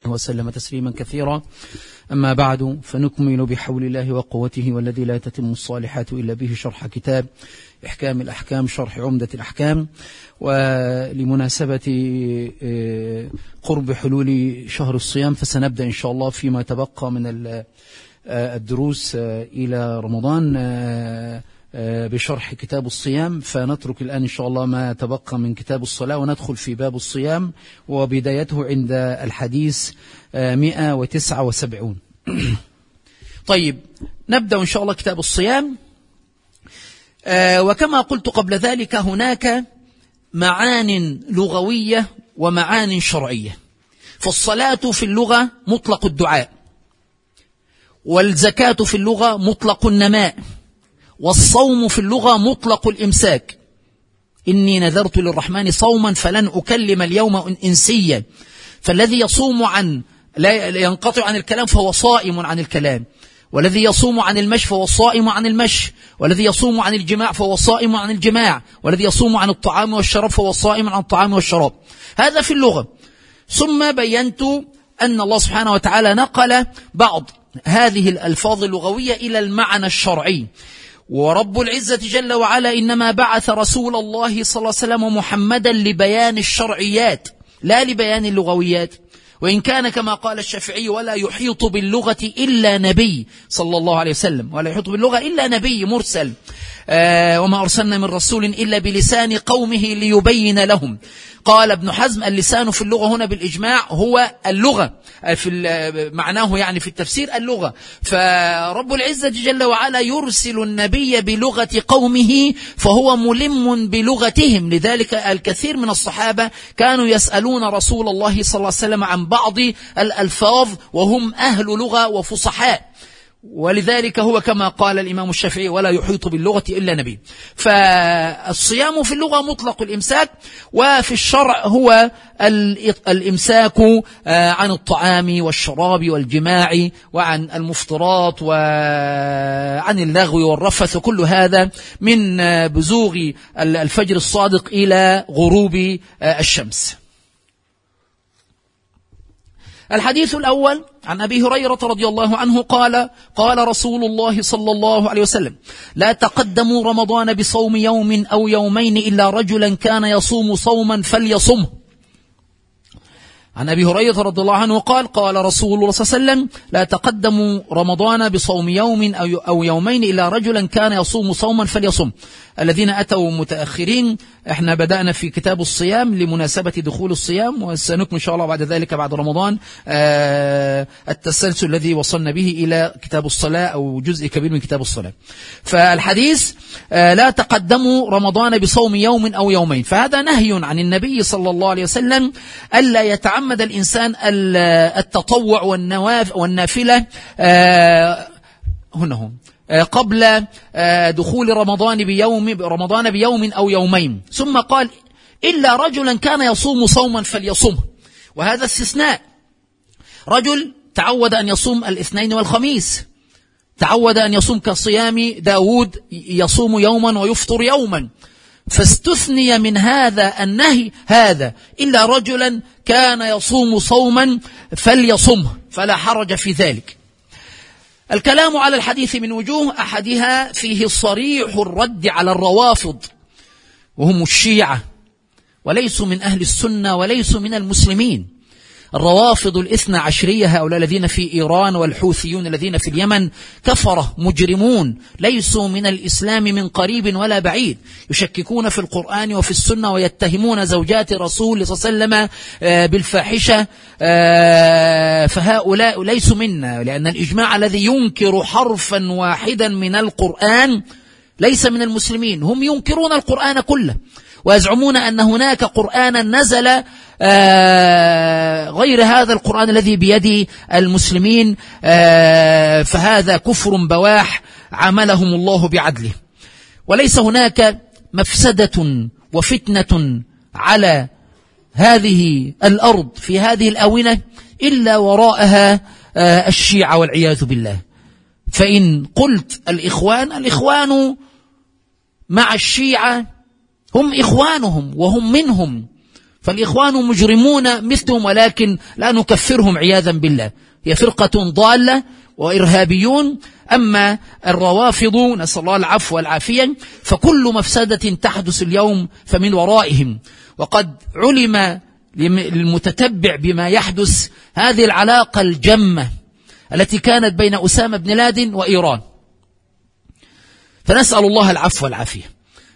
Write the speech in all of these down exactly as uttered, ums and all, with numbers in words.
وسلم تسليما كثيرا. أما بعد، فنكمل بحول الله وقوته والذي لا تتم الصالحات إلا به شرح كتاب إحكام الأحكام شرح عمدة الأحكام. ولمناسبة قرب حلول شهر الصيام فسنبدأ إن شاء الله فيما تبقى من الدروس إلى رمضان بشرح كتاب الصيام، فنترك الآن إن شاء الله ما تبقى من كتاب الصلاة وندخل في باب الصيام، وبدايته عند الحديث مئة وتسعة وسبعون. طيب، نبدأ إن شاء الله كتاب الصيام. وكما قلت قبل ذلك، هناك معان لغوية ومعان شرعية. فالصلاة في اللغة مطلق الدعاء، والزكاة في اللغة مطلق النماء، والصوم في اللغة مطلق الإمساك. إني نذرت للرحمن صوما فلن أكلم اليوم إنسيا. فالذي يصوم عن لا ينقطع عن الكلام فهو صائم عن الكلام، والذي يصوم عن المشي فهو صائم عن المشي، والذي يصوم عن الجماع فهو صائم عن الجماع، والذي يصوم عن الطعام والشراب فهو صائم عن الطعام والشراب. هذا في اللغة. ثم بينت أن الله سبحانه وتعالى نقل بعض هذه الألفاظ اللغوية إلى المعنى الشرعي. ورب العزة جل وعلا إنما بعث رسول الله صلى الله عليه وسلم محمدا لبيان الشرعيات لا لبيان اللغويات. وإن كان كما قال الشافعي: ولا يحيط باللغة إلا نبي صلى الله عليه وسلم، ولا يحيط باللغة إلا نبي مرسل. آه وما أرسلنا من رسول إلا بلسان قومه ليبين لهم. قال ابن حزم: اللسان في اللغة هنا بالإجماع هو اللغة، في معناه يعني في التفسير اللغة. فرب العزة جل وعلا يرسل النبي بلغة قومه فهو ملم بلغتهم. لذلك الكثير من الصحابة كانوا يسألون رسول الله صلى الله عليه وسلم عن بعض الألفاظ وهم أهل لغة وفصحاء. ولذلك هو كما قال الإمام الشافعي: ولا يحيط باللغة إلا نبي. فالصيام في اللغة مطلق الإمساك، وفي الشرع هو الإمساك عن الطعام والشراب والجماع وعن المفطرات وعن اللغو والرفث، وكل هذا من بزوغ الفجر الصادق إلى غروب الشمس. الحديث الأول عن أبي هريرة رضي الله عنه قال: قال رسول الله صلى الله عليه وسلم: لا تقدموا رمضان بصوم يوم أو يومين إلا رجلا كان يصوم صوما فليصمه. عن أبي هريرة رضي الله عنه قال: قال رسول الله صلى الله عليه وسلم: لا تقدموا رمضان بصوم يوم أو يومين إلا رجلا كان يصوم صوما فليصم. الذين أتوا متأخرين، احنا بدأنا في كتاب الصيام لمناسبة دخول الصيام، وسنكمل إن شاء الله بعد ذلك بعد رمضان آه التسلسل الذي وصلنا به إلى كتاب الصلاة أو جزء كبير من كتاب الصلاة. فالحديث آه لا تقدموا رمضان بصوم يوم أو يومين، فهذا نهي عن النبي صلى الله عليه وسلم ألا يتعمد الإنسان التطوع والنافلة آه هنا هم قبل دخول رمضان بيوم رمضان بيوم أو يومين. ثم قال: إلا رجلا كان يصوم صوما فليصمه. وهذا استثناء. رجل تعود أن يصوم الاثنين والخميس، تعود أن يصوم كصيام داود يصوم يوما ويفطر يوما، فاستثني من هذا النهي هذا: إلا رجلا كان يصوم صوما فليصمه، فلا حرج في ذلك. الكلام على الحديث من وجوه، أحدها فيه صريح الرد على الروافض وهم الشيعة، وليسوا من أهل السنة وليسوا من المسلمين. الروافض الاثنى عشرية، هؤلاء الذين في إيران، والحوثيون الذين في اليمن، كفرة مجرمون ليسوا من الإسلام من قريب ولا بعيد، يشككون في القرآن وفي السنة، ويتهمون زوجات الرسول صلى الله عليه وسلم بالفاحشة. فهؤلاء ليسوا منا، لأن الإجماع الذي ينكر حرفا واحدا من القرآن ليس من المسلمين. هم ينكرون القرآن كله، ويزعمون أن هناك قرآنا نزل آه غير هذا القرآن الذي بيد المسلمين. آه فهذا كفر بواح عملهم الله بعدله. وليس هناك مفسدة وفتنة على هذه الأرض في هذه الآونة إلا وراءها آه الشيعة والعياذ بالله. فإن قلت الإخوان، الإخوان مع الشيعة هم إخوانهم وهم منهم، فالإخوان مجرمون مثلهم، ولكن لا نكفرهم عياذا بالله، هي فرقة ضالة وإرهابيون. أما الروافض نسأل الله العفو والعافية فكل مفسدة تحدث اليوم فمن ورائهم. وقد علم للمتتبع بما يحدث هذه العلاقة الجمة التي كانت بين أسامة بن لادن وإيران، فنسأل الله العفو والعافية.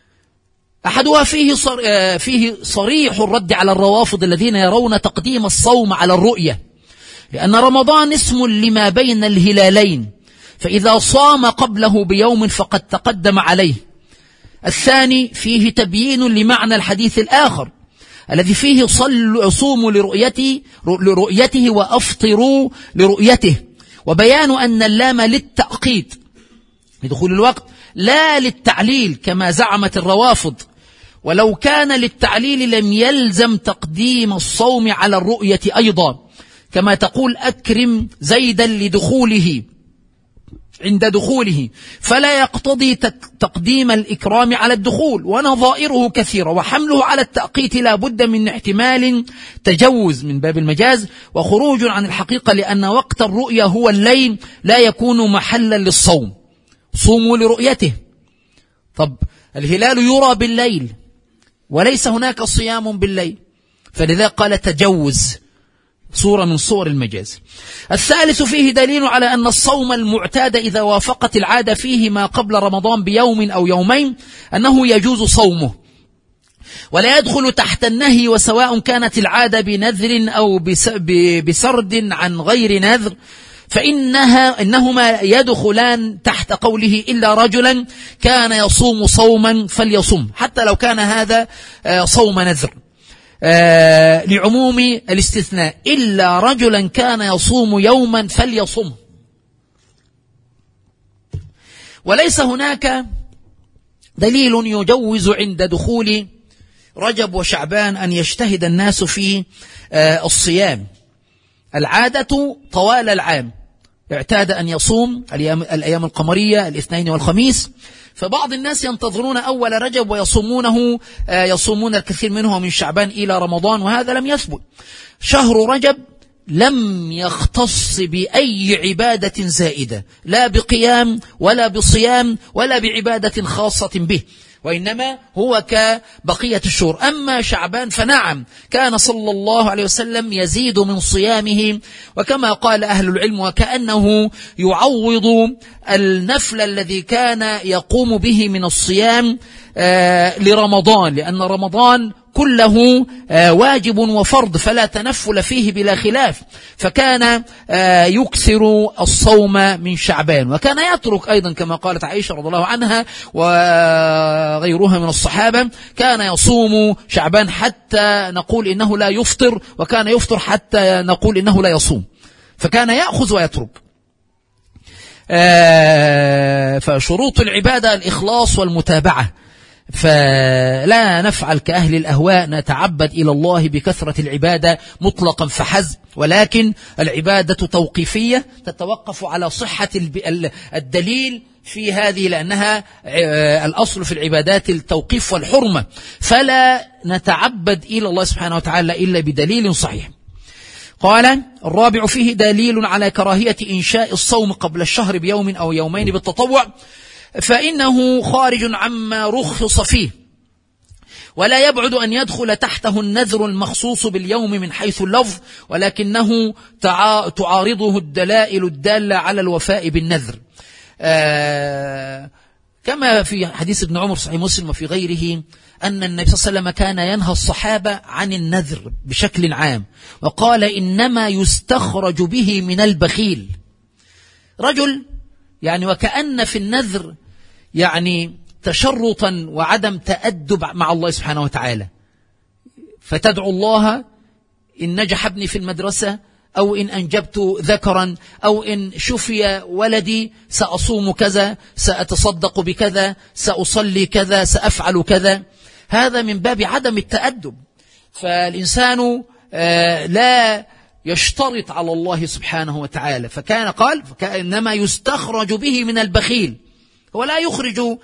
أحدها فيه فيه صريح الرد على الروافض الذين يرون تقديم الصوم على الرؤية، لأن رمضان اسم لما بين الهلالين، فإذا صام قبله بيوم فقد تقدم عليه. الثاني فيه تبيين لمعنى الحديث الآخر الذي فيه صوموا لرؤيته, لرؤيته وأفطروا لرؤيته، وبيان أن اللام للتأقيد لدخول الوقت لا للتعليل كما زعمت الروافض، ولو كان للتعليل لم يلزم تقديم الصوم على الرؤية أيضا، كما تقول أكرم زيدا لدخوله عند دخوله، فلا يقتضي تقديم الإكرام على الدخول، ونظائره كثيرة، وحمله على التأقيت لا بد من احتمال تجوز من باب المجاز وخروج عن الحقيقة، لأن وقت الرؤية هو الليل لا يكون محلا للصوم. صوموا لرؤيته. طب الهلال يرى بالليل وليس هناك صيام بالليل، فلذا قال تجوز، صورة من صور المجاز. الثالث فيه دليل على أن الصوم المعتاد إذا وافقت العادة فيه ما قبل رمضان بيوم أو يومين أنه يجوز صومه، ولا يدخل تحت النهي، وسواء كانت العادة بنذر أو بسرد عن غير نذر فإنها إنهما يدخلان تحت قوله إلا رجلا كان يصوم صوما فليصم، حتى لو كان هذا صوم نذر، آه لعموم الاستثناء، إلا رجلا كان يصوم يوما فليصم. وليس هناك دليل يجوز عند دخول رجب وشعبان أن يجتهد الناس في آه الصيام. العادة طوال العام اعتاد أن يصوم الأيام القمرية الاثنين والخميس، فبعض الناس ينتظرون أول رجب ويصومونه يصومون الكثير منه من شعبان إلى رمضان، وهذا لم يثبت. شهر رجب لم يختص بأي عبادة زائدة، لا بقيام ولا بصيام ولا بعبادة خاصة به، وإنما هو كبقية الشهور. أما شعبان فنعم كان صلى الله عليه وسلم يزيد من صيامه، وكما قال أهل العلم وكأنه يعوض النفل الذي كان يقوم به من الصيام آه لرمضان، لأن رمضان كله آه واجب وفرض فلا تنفل فيه بلا خلاف، فكان آه يكثر الصوم من شعبان، وكان يترك أيضا كما قالت عائشة رضي الله عنها وغيرها من الصحابة، كان يصوم شعبان حتى نقول إنه لا يفطر، وكان يفطر حتى نقول إنه لا يصوم، فكان يأخذ ويترك. آه فشروط العبادة الإخلاص والمتابعة، فلا نفعل كأهل الأهواء نتعبد إلى الله بكثرة العبادة مطلقا فحسب، ولكن العبادة توقيفية تتوقف على صحة الدليل في هذه، لأنها الأصل في العبادات التوقيف والحرمة، فلا نتعبد إلى الله سبحانه وتعالى إلا بدليل صحيح. قال الرابع فيه دليل على كراهية إنشاء الصوم قبل الشهر بيوم أو يومين بالتطوع، فإنه خارج عما رخص فيه، ولا يبعد أن يدخل تحته النذر المخصوص باليوم من حيث اللفظ، ولكنه تعارضه الدلائل الدالة على الوفاء بالنذر، آه كما في حديث ابن عمر صحيح مسلم وفي غيره أن النبي صلى الله عليه وسلم كان ينهى الصحابة عن النذر بشكل عام، وقال إنما يستخرج به من البخيل. رجل يعني وكأن في النذر يعني تشرطا وعدم تأدب مع الله سبحانه وتعالى، فتدعو الله إن نجح ابني في المدرسة، أو إن أنجبت ذكرا، أو إن شفي ولدي سأصوم كذا، سأتصدق بكذا، سأصلي كذا، سأفعل كذا. هذا من باب عدم التأدب، فالإنسان لا يشترط على الله سبحانه وتعالى، فكان قال إنما يستخرج به من البخيل، ولا يخرج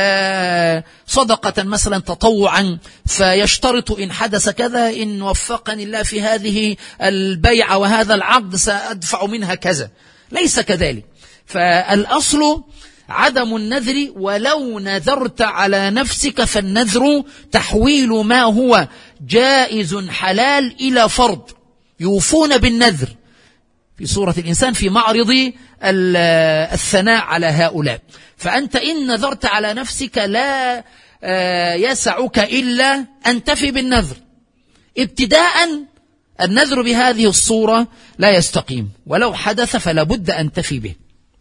صدقة مثلا تطوعا فيشترط إن حدث كذا إن وفقني الله في هذه البيعة وهذا العقد سأدفع منها كذا، ليس كذلك. فالأصل عدم النذر، ولو نذرت على نفسك فالنذر تحويل ما هو جائز حلال إلى فرض، يوفون بالنذر في سورة الإنسان في معرض الثناء على هؤلاء. فأنت إن نذرت على نفسك لا يسعك إلا أن تفي بالنذر. ابتداء النذر بهذه الصورة لا يستقيم، ولو حدث فلا بد أن تفي به.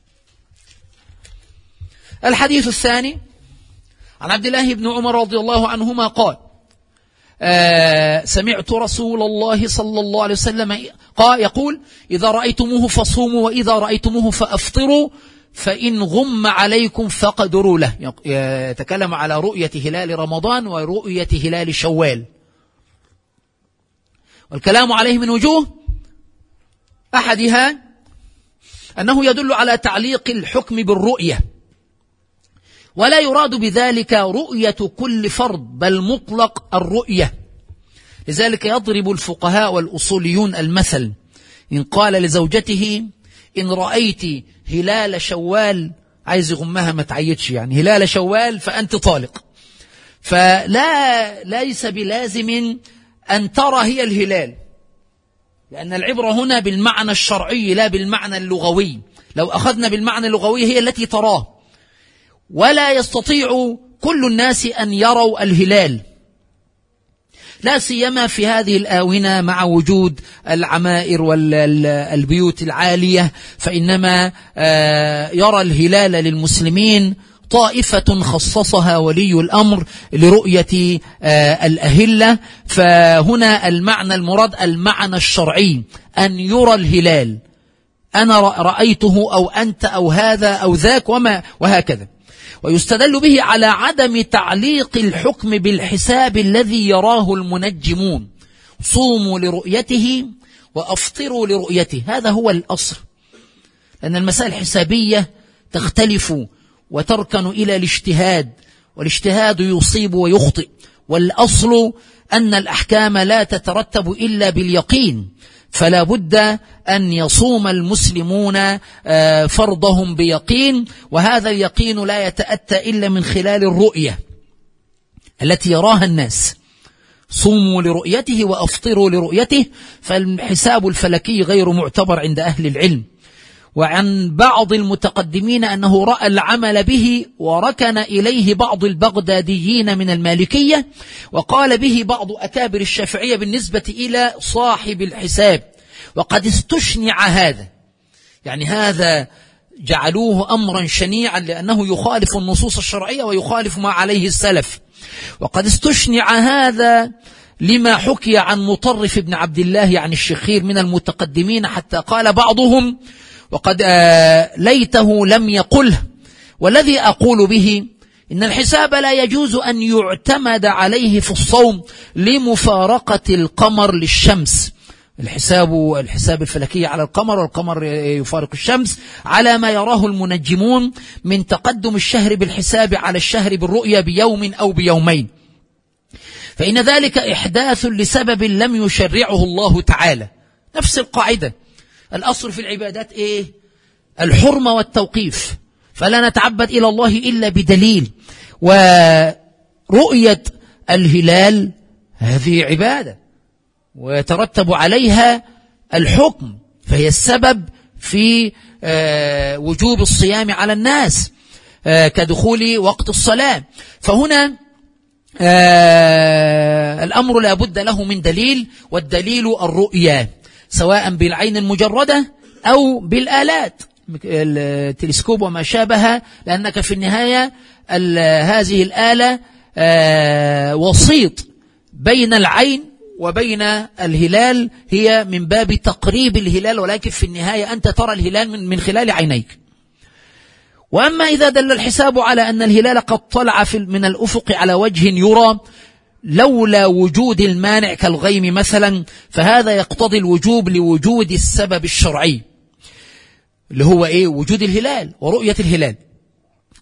الحديث الثاني عن عبد الله بن عمر رضي الله عنهما قال: آه سمعت رسول الله صلى الله عليه وسلم قال يقول: إذا رأيتموه فصوموا وإذا رأيتموه فأفطروا فإن غم عليكم فقدروا له. يتكلم على رؤية هلال رمضان ورؤية هلال شوال، والكلام عليه من وجوه. أحدها أنه يدل على تعليق الحكم بالرؤية، ولا يراد بذلك رؤية كل فرد بل مطلق الرؤية. لذلك يضرب الفقهاء والأصوليون المثل: إن قال لزوجته إن رأيت هلال شوال، عايز يغمها ما تعيدش، يعني هلال شوال فأنت طالق. فلا ليس بلازم أن ترى هي الهلال، لأن العبرة هنا بالمعنى الشرعي لا بالمعنى اللغوي. لو أخذنا بالمعنى اللغوي هي التي تراه، ولا يستطيع كل الناس أن يروا الهلال، لا سيما في هذه الآونة مع وجود العمائر والبيوت العالية، فإنما يرى الهلال للمسلمين طائفة خصصها ولي الأمر لرؤية الأهلة. فهنا المعنى المراد المعنى الشرعي، أن يرى الهلال، أنا رأيته أو أنت أو هذا أو ذاك وما وهكذا. ويستدل به على عدم تعليق الحكم بالحساب الذي يراه المنجمون: صوموا لرؤيته وأفطروا لرؤيته. هذا هو الأصل، لأن المسائل الحسابية تختلف وتركن إلى الاجتهاد، والاجتهاد يصيب ويخطئ، والأصل أن الأحكام لا تترتب إلا باليقين، فلا بد أن يصوم المسلمون فرضهم بيقين، وهذا اليقين لا يتأتى إلا من خلال الرؤية التي يراها الناس. صوموا لرؤيته وأفطروا لرؤيته، فالحساب الفلكي غير معتبر عند أهل العلم. وعن بعض المتقدمين أنه رأى العمل به وركن إليه بعض البغداديين من المالكية، وقال به بعض أكابر الشافعية بالنسبة إلى صاحب الحساب، وقد استشنع هذا، يعني هذا جعلوه أمرا شنيعا لأنه يخالف النصوص الشرعية ويخالف ما عليه السلف. وقد استشنع هذا لما حكي عن مطرف بن عبد الله عن الشخير من المتقدمين، حتى قال بعضهم وقد آه ليته لم يقله. والذي أقول به إن الحساب لا يجوز أن يعتمد عليه في الصوم لمفارقة القمر للشمس. الحساب الحساب الفلكي على القمر، والقمر يفارق الشمس، على ما يراه المنجمون من تقدم الشهر بالحساب على الشهر بالرؤية بيوم أو بيومين، فإن ذلك إحداث لسبب لم يشرعه الله تعالى. نفس القاعدة، الأصل في العبادات إيه؟ الحرمة والتوقيف، فلا نتعبد إلى الله إلا بدليل. ورؤية الهلال هذه عبادة ويترتب عليها الحكم، فهي السبب في وجوب الصيام على الناس كدخول وقت الصلاة. فهنا الأمر لا بد له من دليل، والدليل الرؤية، سواء بالعين المجردة أو بالآلات التلسكوب وما شابه، لأنك في النهاية هذه الآلة وسيط بين العين وبين الهلال، هي من باب تقريب الهلال، ولكن في النهاية أنت ترى الهلال من, من خلال عينيك. وأما إذا دل الحساب على أن الهلال قد طلع في من الأفق على وجه يرى لولا وجود المانع كالغيم مثلا، فهذا يقتضي الوجوب لوجود السبب الشرعي اللي هو إيه؟ وجود الهلال ورؤية الهلال.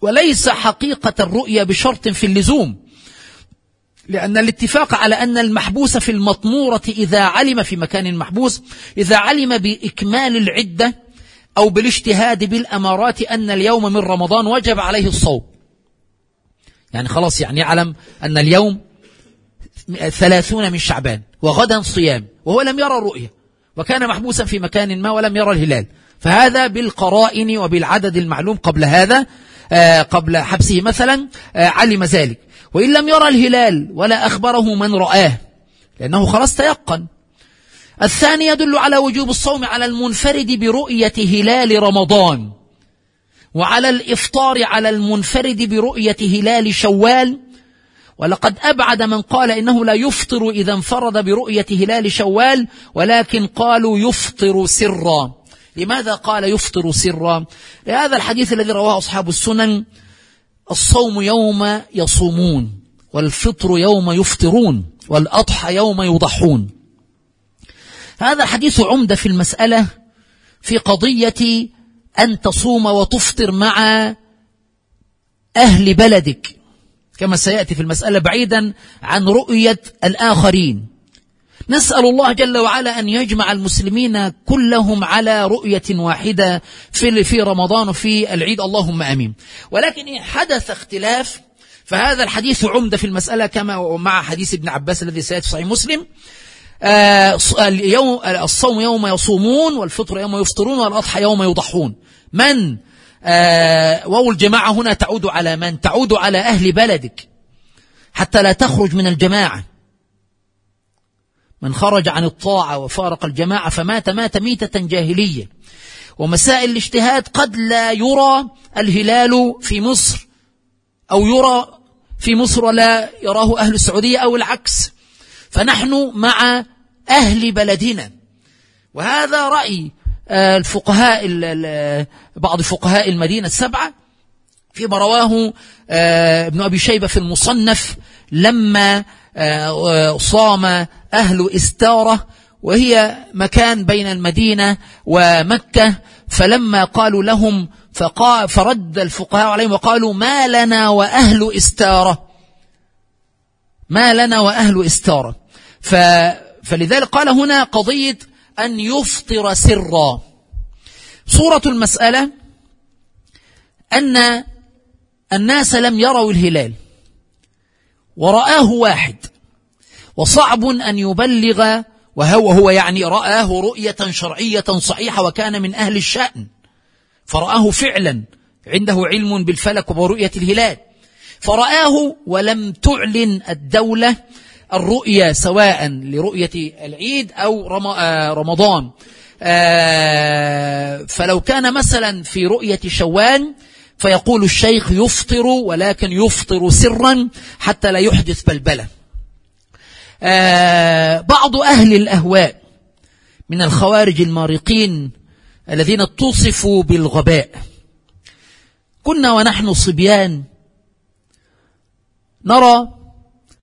وليس حقيقة الرؤية بشرط في اللزوم، لأن الاتفاق على أن المحبوس في المطمورة إذا علم في مكان محبوس إذا علم بإكمال العدة أو بالاجتهاد بالأمارات أن اليوم من رمضان وجب عليه الصوم. يعني خلاص يعني يعلم أن اليوم ثلاثون من شعبان وغدا صيام وهو لم يرى الرؤية وكان محبوسا في مكان ما ولم يرى الهلال، فهذا بالقرائن وبالعدد المعلوم قبل هذا آه قبل حبسه مثلا آه علم ذلك. وإن لم يرى الهلال ولا أخبره من رآه لأنه خلاص تيقن. الثاني يدل على وجوب الصوم على المنفرد برؤية هلال رمضان، وعلى الإفطار على المنفرد برؤية هلال شوال. ولقد أبعد من قال إنه لا يفطر إذا انفرد برؤية هلال شوال، ولكن قالوا يفطر سرا. لماذا قال يفطر سرا؟ لهذا الحديث الذي رواه أصحاب السنن: الصوم يوم يصومون، والفطر يوم يفطرون، والأضحى يوم يضحون. هذا الحديث عمدة في المسألة في قضية أن تصوم وتفطر مع أهل بلدك كما سيأتي في المسألة، بعيدا عن رؤية الآخرين. نسأل الله جل وعلا أن يجمع المسلمين كلهم على رؤية واحدة في في رمضان وفي العيد، اللهم آمين. ولكن إن حدث اختلاف فهذا الحديث عمدة في المسألة، كما مع حديث ابن عباس الذي سيأتي في صحيح مسلم: آه اليوم الصوم يوم يصومون، والفطر يوم يفطرون، والأضحى يوم يضحون. من آه واو الجماعة هنا تعود على من؟ تعود على أهل بلدك حتى لا تخرج من الجماعة. من خرج عن الطاعة وفارق الجماعة فمات مات ميتة جاهلية. ومسائل الاجتهاد قد لا يرى الهلال في مصر، أو يرى في مصر ولا يراه أهل السعودية أو العكس، فنحن مع أهل بلدنا. وهذا رأي الفقهاء بعض فقهاء المدينة السبعة فيما رواه ابن أبي شيبة في المصنف لما صام أهل إستارة، وهي مكان بين المدينة ومكة، فلما قالوا لهم فقا فرد الفقهاء عليهم وقالوا: ما لنا وأهل إستارة، ما لنا وأهل إستارة. ف... فلذلك قال هنا قضية أن يفطر سرا. صورة المسألة أن الناس لم يروا الهلال ورآه واحد، وصعب أن يبلغ، وهو هو يعني رآه رؤية شرعية صحيحة وكان من أهل الشأن، فرآه فعلا عنده علم بالفلك وبرؤية الهلال، فرآه ولم تعلن الدولة الرؤية سواء لرؤية العيد أو رمضان. فلو كان مثلا في رؤية شوال فيقول الشيخ يفطر، ولكن يفطر سرا حتى لا يحدث بلبلة. بعض أهل الأهواء من الخوارج المارقين الذين اتصفوا بالغباء، كنا ونحن صبيان نرى